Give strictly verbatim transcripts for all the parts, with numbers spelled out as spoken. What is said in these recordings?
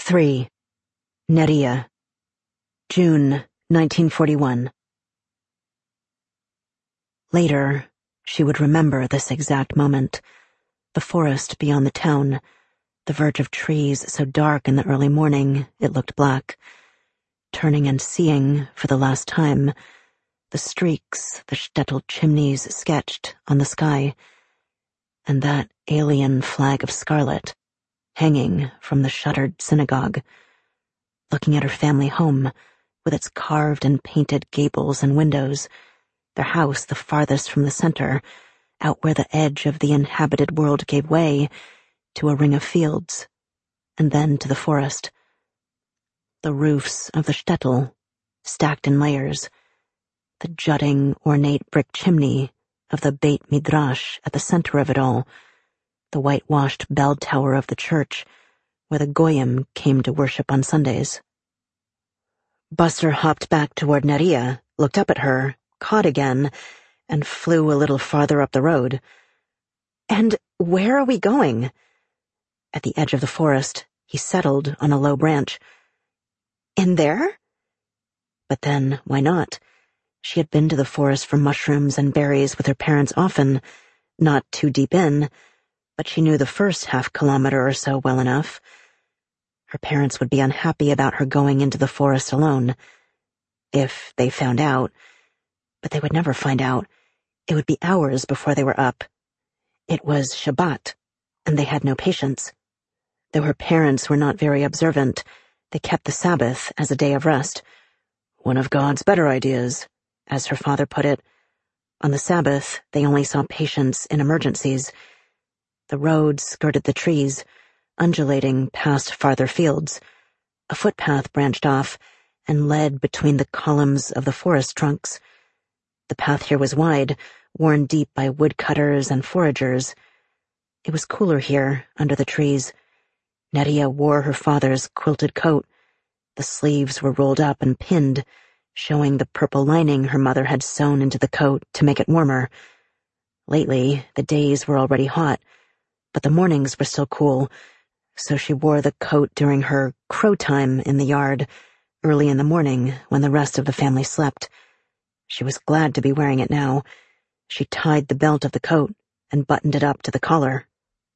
three. Neria. June nineteen forty-one. Later, she would remember this exact moment. The forest beyond the town, the verge of trees so dark in the early morning it looked black. Turning and seeing, for the last time, the streaks the shtetl chimneys sketched on the sky, and that alien flag of scarlet hanging from the shuttered synagogue. Looking at her family home, with its carved and painted gables and windows, their house the farthest from the center, out where the edge of the inhabited world gave way to a ring of fields, and then to the forest. The roofs of the shtetl, stacked in layers, the jutting, ornate brick chimney of the Beit Midrash at the center of it all, the whitewashed bell tower of the church where the Goyim came to worship on Sundays. Buster hopped back toward Neria, looked up at her, caught again, and flew a little farther up the road. And where are we going? At the edge of the forest, he settled on a low branch. In there? But then, why not? She had been to the forest for mushrooms and berries with her parents often, not too deep in, but she knew the first half kilometer or so well enough. Her parents would be unhappy about her going into the forest alone. If they found out. But they would never find out. It would be hours before they were up. It was Shabbat, and they had no patience. Though her parents were not very observant, they kept the Sabbath as a day of rest. One of God's better ideas, as her father put it. On the Sabbath, they only saw patients in emergencies. The road skirted the trees, undulating past farther fields. A footpath branched off and led between the columns of the forest trunks. The path here was wide, worn deep by woodcutters and foragers. It was cooler here, under the trees. Neria wore her father's quilted coat. The sleeves were rolled up and pinned, showing the purple lining her mother had sewn into the coat to make it warmer. Lately, the days were already hot, but the mornings were still cool, so she wore the coat during her crow time in the yard, early in the morning when the rest of the family slept. She was glad to be wearing it now. She tied the belt of the coat and buttoned it up to the collar.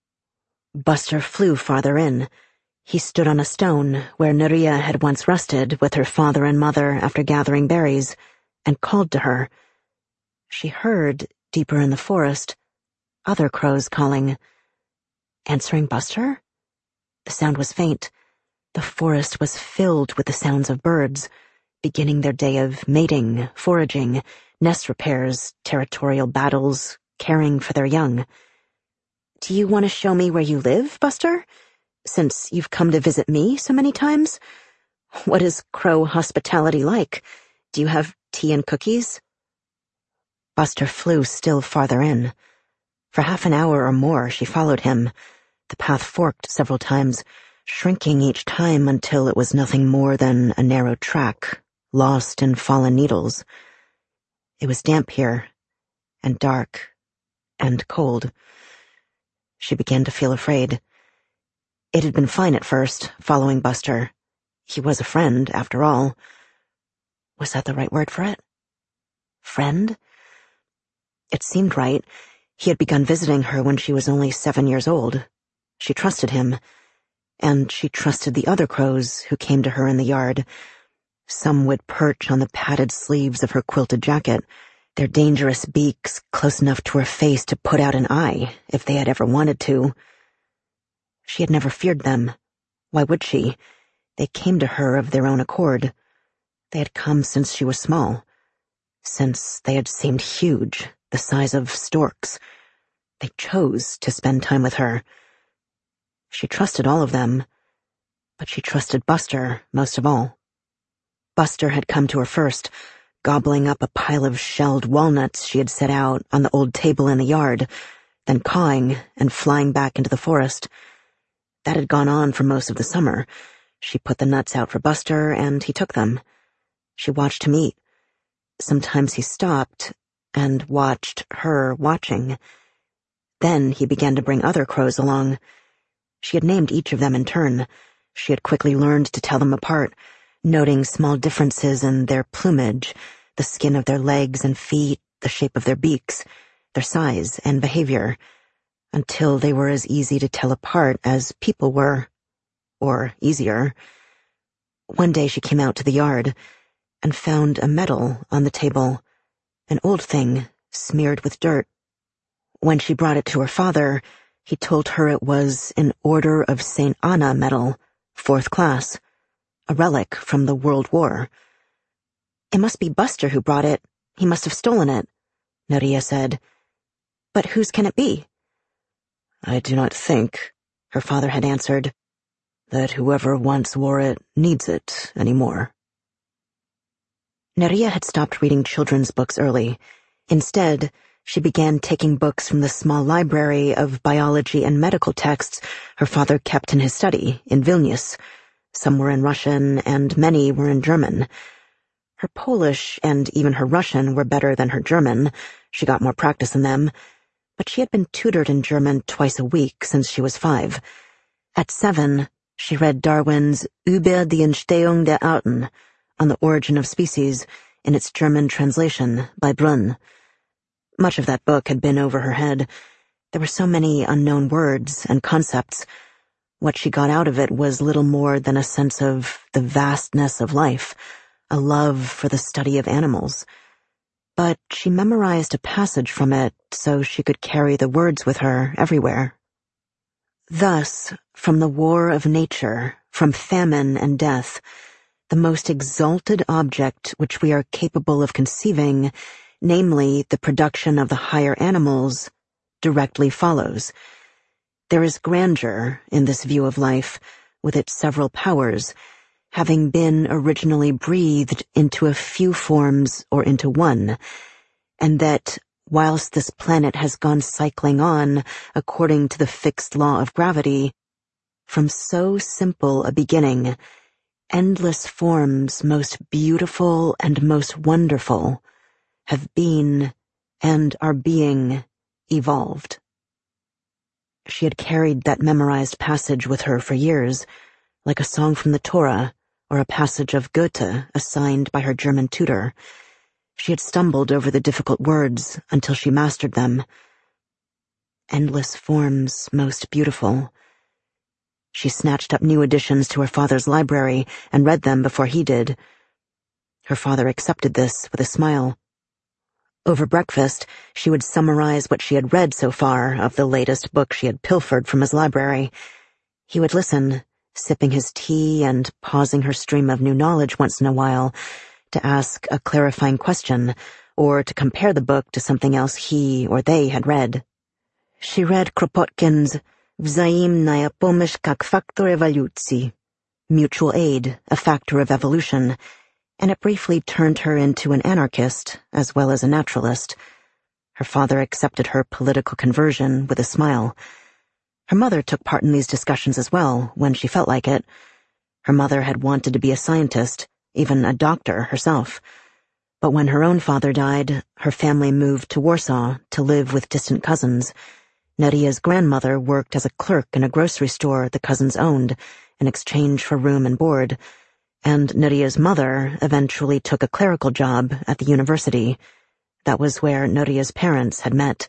Buster flew farther in. He stood on a stone where Neria had once rested with her father and mother after gathering berries, and called to her. She heard, deeper in the forest, other crows calling. Answering Buster? The sound was faint. The forest was filled with the sounds of birds, beginning their day of mating, foraging, nest repairs, territorial battles, caring for their young. Do you want to show me where you live, Buster? Since you've come to visit me so many times? What is crow hospitality like? Do you have tea and cookies? Buster flew still farther in. For half an hour or more she followed him. The path forked several times, shrinking each time until it was nothing more than a narrow track, lost in fallen needles. It was damp here, and dark, and cold. She began to feel afraid. It had been fine at first, following Buster. He was a friend, after all. Was that the right word for it? Friend? It seemed right. He had begun visiting her when she was only seven years old. She trusted him, and she trusted the other crows who came to her in the yard. Some would perch on the padded sleeves of her quilted jacket, their dangerous beaks close enough to her face to put out an eye if they had ever wanted to. She had never feared them. Why would she? They came to her of their own accord. They had come since she was small. Since they had seemed huge, the size of storks. They chose to spend time with her. She trusted all of them, but she trusted Buster most of all. Buster had come to her first, gobbling up a pile of shelled walnuts she had set out on the old table in the yard, then cawing and flying back into the forest. That had gone on for most of the summer. She put the nuts out for Buster, and he took them. She watched him eat. Sometimes he stopped and watched her watching. Then he began to bring other crows along. She had named each of them in turn, She had quickly learned to tell them apart, noting small differences in their plumage, the skin of their legs and feet, the shape of their beaks, their size and behavior, until they were as easy to tell apart as people were, or easier. One day she came out to the yard and found a medal on the table, an old thing smeared with dirt. When she brought it to her father, he told her it was an Order of Saint Anna medal, fourth class, a relic from the World War. "It must be Buster who brought it. He must have stolen it," Nerija said. "But whose can it be?" "I do not think," her father had answered, "that whoever once wore it needs it anymore." Nerija had stopped reading children's books early. Instead, she began taking books from the small library of biology and medical texts her father kept in his study in Vilnius. Some were in Russian, and many were in German. Her Polish and even her Russian were better than her German. She got more practice in them. But she had been tutored in German twice a week since she was five. At seven, she read Darwin's Über die Entstehung der Arten, on the origin of species, in its German translation by Brunn. Much of that book had been over her head. There were so many unknown words and concepts. What she got out of it was little more than a sense of the vastness of life, a love for the study of animals. But she memorized a passage from it so she could carry the words with her everywhere. Thus, from the war of nature, from famine and death, the most exalted object which we are capable of conceiving, namely the production of the higher animals, directly follows. There is grandeur in this view of life, with its several powers, having been originally breathed into a few forms or into one, and that, whilst this planet has gone cycling on according to the fixed law of gravity, from so simple a beginning, endless forms most beautiful and most wonderful have been and are being evolved. She had carried that memorized passage with her for years, like a song from the Torah or a passage of Goethe assigned by her German tutor. She had stumbled over the difficult words until she mastered them. Endless forms most beautiful. She snatched up new additions to her father's library and read them before he did. Her father accepted this with a smile. Over breakfast, she would summarize what she had read so far of the latest book she had pilfered from his library. He would listen, sipping his tea and pausing her stream of new knowledge once in a while to ask a clarifying question or to compare the book to something else he or they had read. She read Kropotkin's Wzajemna Pomощь как фактор эволюции, Mutual Aid, a Factor of Evolution, and it briefly turned her into an anarchist as well as a naturalist. Her father accepted her political conversion with a smile. Her mother took part in these discussions as well, when she felt like it. Her mother had wanted to be a scientist, even a doctor herself. But when her own father died, her family moved to Warsaw to live with distant cousins. Nerija's grandmother worked as a clerk in a grocery store the cousins owned, in exchange for room and board, and Nerija's mother eventually took a clerical job at the university. That was where Nerija's parents had met.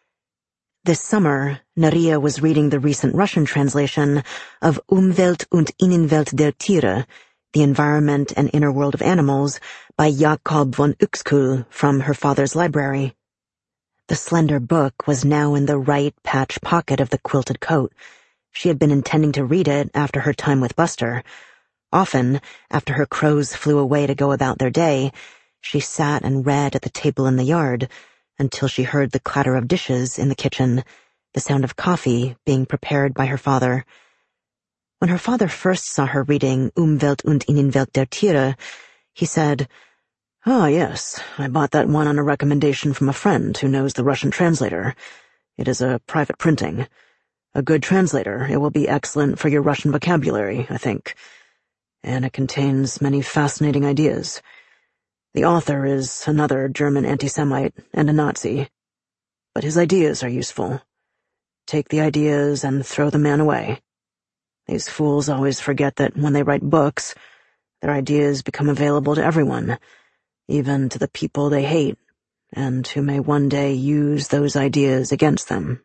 This summer, Nerija was reading the recent Russian translation of Umwelt und Innenwelt der Tiere, The Environment and Inner World of Animals, by Jakob von Uexküll from her father's library. The slender book was now in the right patch pocket of the quilted coat. She had been intending to read it after her time with Buster. Often, after her crows flew away to go about their day, she sat and read at the table in the yard until she heard the clatter of dishes in the kitchen, the sound of coffee being prepared by her father. When her father first saw her reading Umwelt und Innenwelt der Tiere, he said, "Ah, yes, I bought that one on a recommendation from a friend who knows the Russian translator. It is a private printing. A good translator, it will be excellent for your Russian vocabulary, I think. And it contains many fascinating ideas. The author is another German anti-Semite and a Nazi. But his ideas are useful. Take the ideas and throw the man away." These fools always forget that when they write books, their ideas become available to everyone, even to the people they hate, and who may one day use those ideas against them.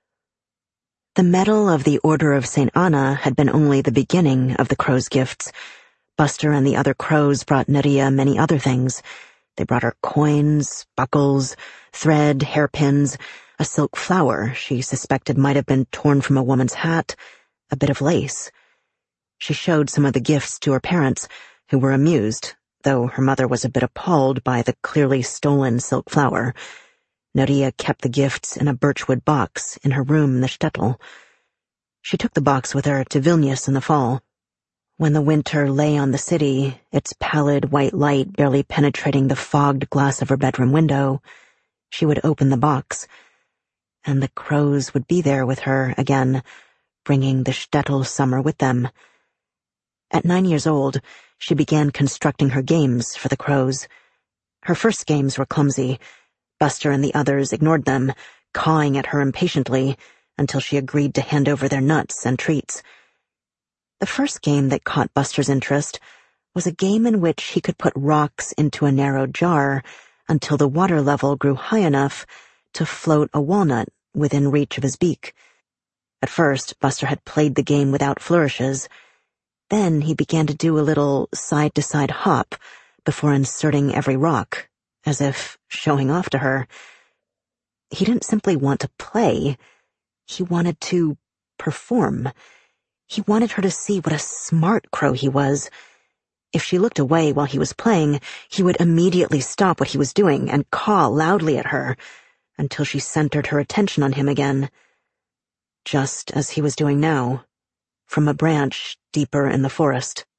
The Medal of the Order of Saint Anna had been only the beginning of the crows' gifts. Buster and the other crows brought Nerija many other things. They brought her coins, buckles, thread, hairpins, a silk flower she suspected might have been torn from a woman's hat, a bit of lace. She showed some of the gifts to her parents, who were amused, though her mother was a bit appalled by the clearly stolen silk flower. Nerija kept the gifts in a birchwood box in her room in the shtetl. She took the box with her to Vilnius in the fall. When the winter lay on the city, its pallid white light barely penetrating the fogged glass of her bedroom window, she would open the box, and the crows would be there with her again, bringing the shtetl summer with them. At nine years old, she began constructing her games for the crows. Her first games were clumsy. Buster and the others ignored them, cawing at her impatiently, until she agreed to hand over their nuts and treats. The first game that caught Buster's interest was a game in which he could put rocks into a narrow jar until the water level grew high enough to float a walnut within reach of his beak. At first, Buster had played the game without flourishes. Then he began to do a little side-to-side hop before inserting every rock, as if showing off to her. He didn't simply want to play. He wanted to perform. He wanted her to see what a smart crow he was. If she looked away while he was playing, he would immediately stop what he was doing and caw loudly at her until she centered her attention on him again. Just as he was doing now, from a branch deeper in the forest.